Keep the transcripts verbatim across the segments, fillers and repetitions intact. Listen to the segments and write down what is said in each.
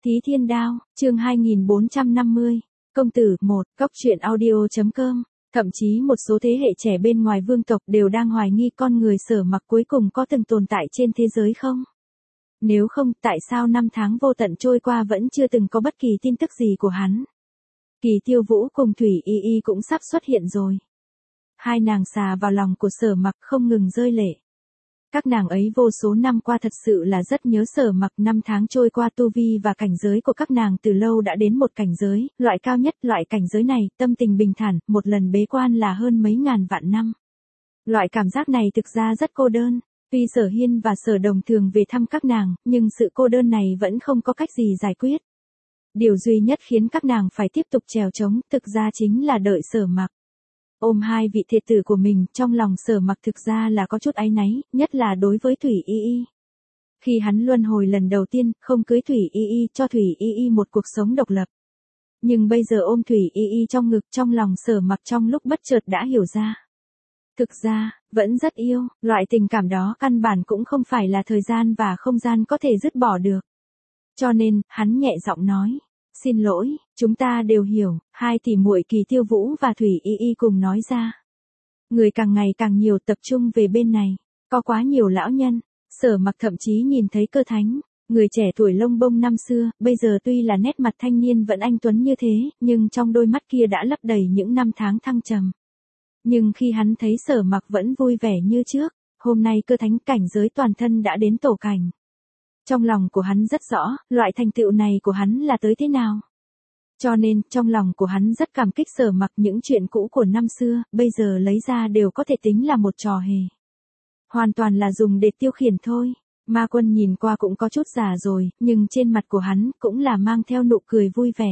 Thí Thiên Đao, chương hai nghìn bốn trăm năm mươi, Công tử một, Cóc truyện audio.com. Thậm chí một số thế hệ trẻ bên ngoài vương tộc đều đang hoài nghi con người Sở Mặc cuối cùng có từng tồn tại trên thế giới không? Nếu không, tại sao năm tháng vô tận trôi qua vẫn chưa từng có bất kỳ tin tức gì của hắn? Kỳ Tiêu Vũ cùng Thủy Y Y cũng sắp xuất hiện rồi. Hai nàng xà vào lòng của Sở Mặc không ngừng rơi lệ. Các nàng ấy vô số năm qua thật sự là rất nhớ Sở Mặc, năm tháng trôi qua tu vi và cảnh giới của các nàng từ lâu đã đến một cảnh giới, loại cao nhất, loại cảnh giới này, tâm tình bình thản, một lần bế quan là hơn mấy ngàn vạn năm. Loại cảm giác này thực ra rất cô đơn, tuy Sở Hiên và Sở Đồng thường về thăm các nàng, nhưng sự cô đơn này vẫn không có cách gì giải quyết. Điều duy nhất khiến các nàng phải tiếp tục trèo trống, thực ra chính là đợi Sở Mặc. Ôm hai vị thiệt tử của mình, trong lòng Sở Mặc thực ra là có chút áy náy, nhất là đối với Thủy Y Y. Khi hắn luân hồi lần đầu tiên, không cưới Thủy Y Y, cho Thủy Y Y một cuộc sống độc lập. Nhưng bây giờ ôm Thủy Y Y trong ngực, trong lòng Sở Mặc trong lúc bất chợt đã hiểu ra. Thực ra, vẫn rất yêu, loại tình cảm đó căn bản cũng không phải là thời gian và không gian có thể dứt bỏ được. Cho nên, hắn nhẹ giọng nói. Xin lỗi, chúng ta đều hiểu, hai tỷ muội Kỳ Tiêu Vũ và Thủy Y Y cùng nói ra. Người càng ngày càng nhiều tập trung về bên này, có quá nhiều lão nhân, Sở Mặc thậm chí nhìn thấy Cơ Thánh, người trẻ tuổi lông bông năm xưa, bây giờ tuy là nét mặt thanh niên vẫn anh tuấn như thế, nhưng trong đôi mắt kia đã lấp đầy những năm tháng thăng trầm. Nhưng khi hắn thấy Sở Mặc vẫn vui vẻ như trước, hôm nay Cơ Thánh cảnh giới toàn thân đã đến tổ cảnh. Trong lòng của hắn rất rõ, loại thành tựu này của hắn là tới thế nào. Cho nên, trong lòng của hắn rất cảm kích Sở Mặc, những chuyện cũ của năm xưa, bây giờ lấy ra đều có thể tính là một trò hề. Hoàn toàn là dùng để tiêu khiển thôi. Ma Quân nhìn qua cũng có chút già rồi, nhưng trên mặt của hắn cũng là mang theo nụ cười vui vẻ.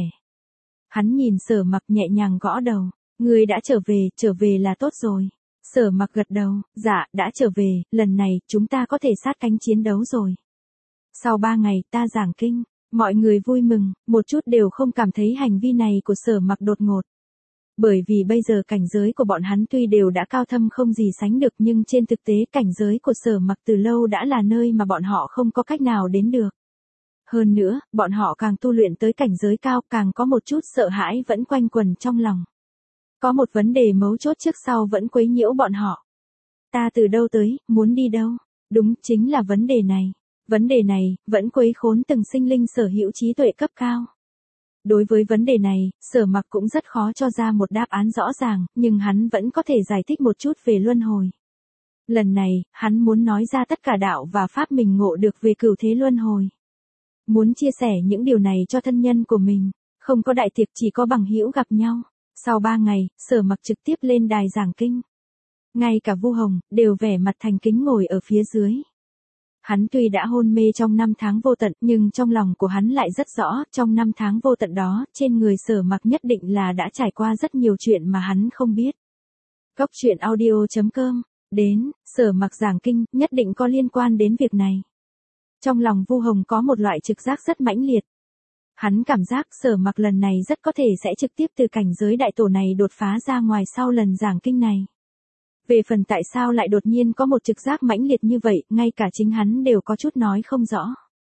Hắn nhìn Sở Mặc nhẹ nhàng gõ đầu. Ngươi đã trở về, trở về là tốt rồi. Sở Mặc gật đầu, dạ, đã trở về, lần này, chúng ta có thể sát cánh chiến đấu rồi. Sau ba ngày ta giảng kinh, mọi người vui mừng, một chút đều không cảm thấy hành vi này của Sở Mặc đột ngột. Bởi vì bây giờ cảnh giới của bọn hắn tuy đều đã cao thâm không gì sánh được, nhưng trên thực tế cảnh giới của Sở Mặc từ lâu đã là nơi mà bọn họ không có cách nào đến được. Hơn nữa, bọn họ càng tu luyện tới cảnh giới cao, càng có một chút sợ hãi vẫn quanh quẩn trong lòng. Có một vấn đề mấu chốt trước sau vẫn quấy nhiễu bọn họ. Ta từ đâu tới, muốn đi đâu? Đúng, chính là vấn đề này. Vấn đề này, vẫn quấy khốn từng sinh linh sở hữu trí tuệ cấp cao. Đối với vấn đề này, Sở Mặc cũng rất khó cho ra một đáp án rõ ràng, nhưng hắn vẫn có thể giải thích một chút về luân hồi. Lần này, hắn muốn nói ra tất cả đạo và pháp mình ngộ được về cửu thế luân hồi. Muốn chia sẻ những điều này cho thân nhân của mình, không có đại tiệc chỉ có bằng hữu gặp nhau. Sau ba ngày, Sở Mặc trực tiếp lên đài giảng kinh. Ngay cả Vu Hồng, đều vẻ mặt thành kính ngồi ở phía dưới. Hắn tuy đã hôn mê trong năm tháng vô tận, nhưng trong lòng của hắn lại rất rõ, trong năm tháng vô tận đó, trên người Sở Mặc nhất định là đã trải qua rất nhiều chuyện mà hắn không biết. Cóc truyện audio.com, đến, Sở Mặc giảng kinh, nhất định có liên quan đến việc này. Trong lòng Vu Hồng có một loại trực giác rất mãnh liệt. Hắn cảm giác Sở Mặc lần này rất có thể sẽ trực tiếp từ cảnh giới đại tổ này đột phá ra ngoài sau lần giảng kinh này. Về phần tại sao lại đột nhiên có một trực giác mãnh liệt như vậy, ngay cả chính hắn đều có chút nói không rõ.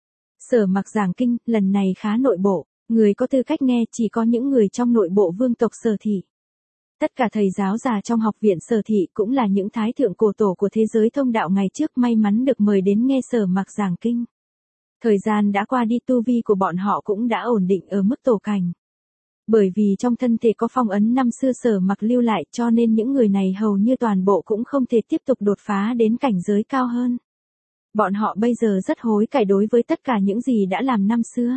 Sở Mặc giảng kinh, lần này khá nội bộ, người có tư cách nghe chỉ có những người trong nội bộ vương tộc Sở Thị. Tất cả thầy giáo già trong học viện Sở Thị cũng là những thái thượng cổ tổ của thế giới thông đạo ngày trước may mắn được mời đến nghe Sở Mặc giảng kinh. Thời gian đã qua đi, tu vi của bọn họ cũng đã ổn định ở mức tổ cảnh. Bởi vì trong thân thể có phong ấn năm xưa Sở Mặc lưu lại, cho nên những người này hầu như toàn bộ cũng không thể tiếp tục đột phá đến cảnh giới cao hơn. Bọn họ bây giờ rất hối cải đối với tất cả những gì đã làm năm xưa.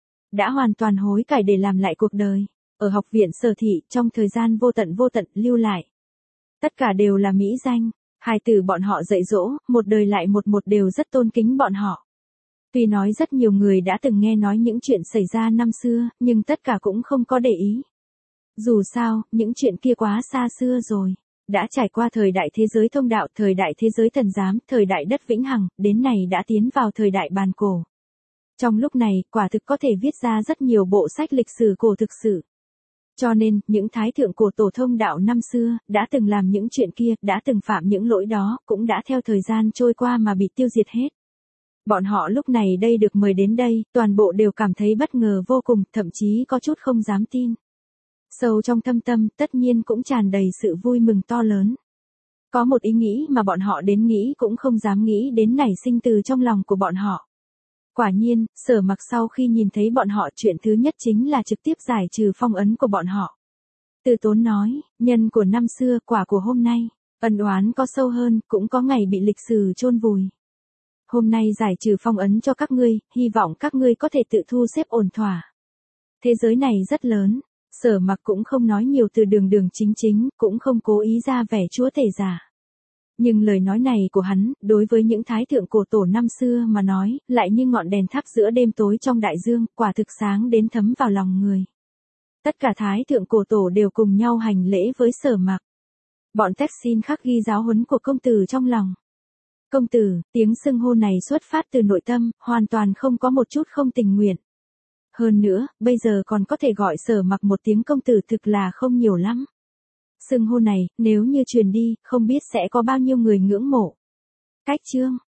Đã hoàn toàn hối cải để làm lại cuộc đời. Ở học viện Sở Thị, trong thời gian vô tận vô tận lưu lại. Tất cả đều là mỹ danh. Hai từ bọn họ dạy dỗ, một đời lại một một đều rất tôn kính bọn họ. Tuy nói rất nhiều người đã từng nghe nói những chuyện xảy ra năm xưa, nhưng tất cả cũng không có để ý. Dù sao, những chuyện kia quá xa xưa rồi. Đã trải qua thời đại thế giới thông đạo, thời đại thế giới thần giám, thời đại đất vĩnh hằng, đến này đã tiến vào thời đại bàn cổ. Trong lúc này, quả thực có thể viết ra rất nhiều bộ sách lịch sử cổ thực sự. Cho nên, những thái thượng cổ tổ thông đạo năm xưa, đã từng làm những chuyện kia, đã từng phạm những lỗi đó, cũng đã theo thời gian trôi qua mà bị tiêu diệt hết. Bọn họ lúc này đây được mời đến đây, toàn bộ đều cảm thấy bất ngờ vô cùng, thậm chí có chút không dám tin. Sâu trong thâm tâm, tất nhiên cũng tràn đầy sự vui mừng to lớn. Có một ý nghĩ mà bọn họ đến nghĩ cũng không dám nghĩ đến nảy sinh từ trong lòng của bọn họ. Quả nhiên, Sở Mặc sau khi nhìn thấy bọn họ, chuyện thứ nhất chính là trực tiếp giải trừ phong ấn của bọn họ. Từ Tốn nói, nhân của năm xưa, quả của hôm nay, ân oán có sâu hơn, cũng có ngày bị lịch sử chôn vùi. Hôm nay giải trừ phong ấn cho các ngươi, hy vọng các ngươi có thể tự thu xếp ổn thỏa. Thế giới này rất lớn, Sở Mặc cũng không nói nhiều, từ đường đường chính chính, cũng không cố ý ra vẻ chúa tể giả. Nhưng lời nói này của hắn, đối với những thái thượng cổ tổ năm xưa mà nói, lại như ngọn đèn thắp giữa đêm tối trong đại dương, quả thực sáng đến thấm vào lòng người. Tất cả thái thượng cổ tổ đều cùng nhau hành lễ với Sở Mặc. Bọn Tech xin khắc ghi giáo huấn của công tử trong lòng. Công tử, tiếng xưng hô này xuất phát từ nội tâm, hoàn toàn không có một chút không tình nguyện. Hơn nữa, bây giờ còn có thể gọi Sở Mặc một tiếng công tử thực là không nhiều lắm. Xưng hô này, nếu như truyền đi, không biết sẽ có bao nhiêu người ngưỡng mộ. Cách chương